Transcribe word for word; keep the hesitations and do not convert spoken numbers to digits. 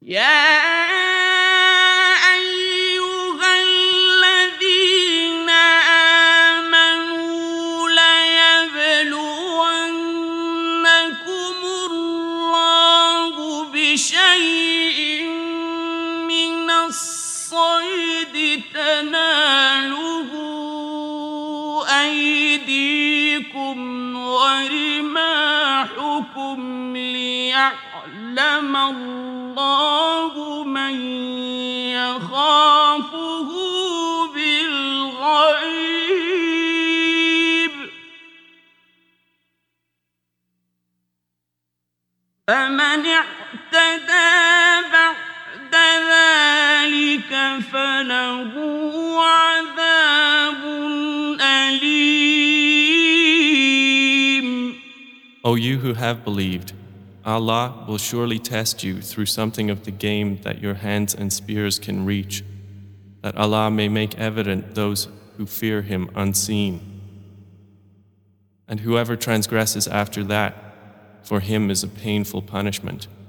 يا أيها الذين آمنوا ليبلونكم الله بشيء من الصيد تناله أيديكم ورماحكم ليعلم الله من يخافه بالغيب فمن اعتدى بعد ذلك فله عذاب أليم. O you who have believed, Allah will surely test you through something of the game that your hands and spears can reach, that Allah may make evident those who fear Him unseen. And whoever transgresses after that, for him is a painful punishment.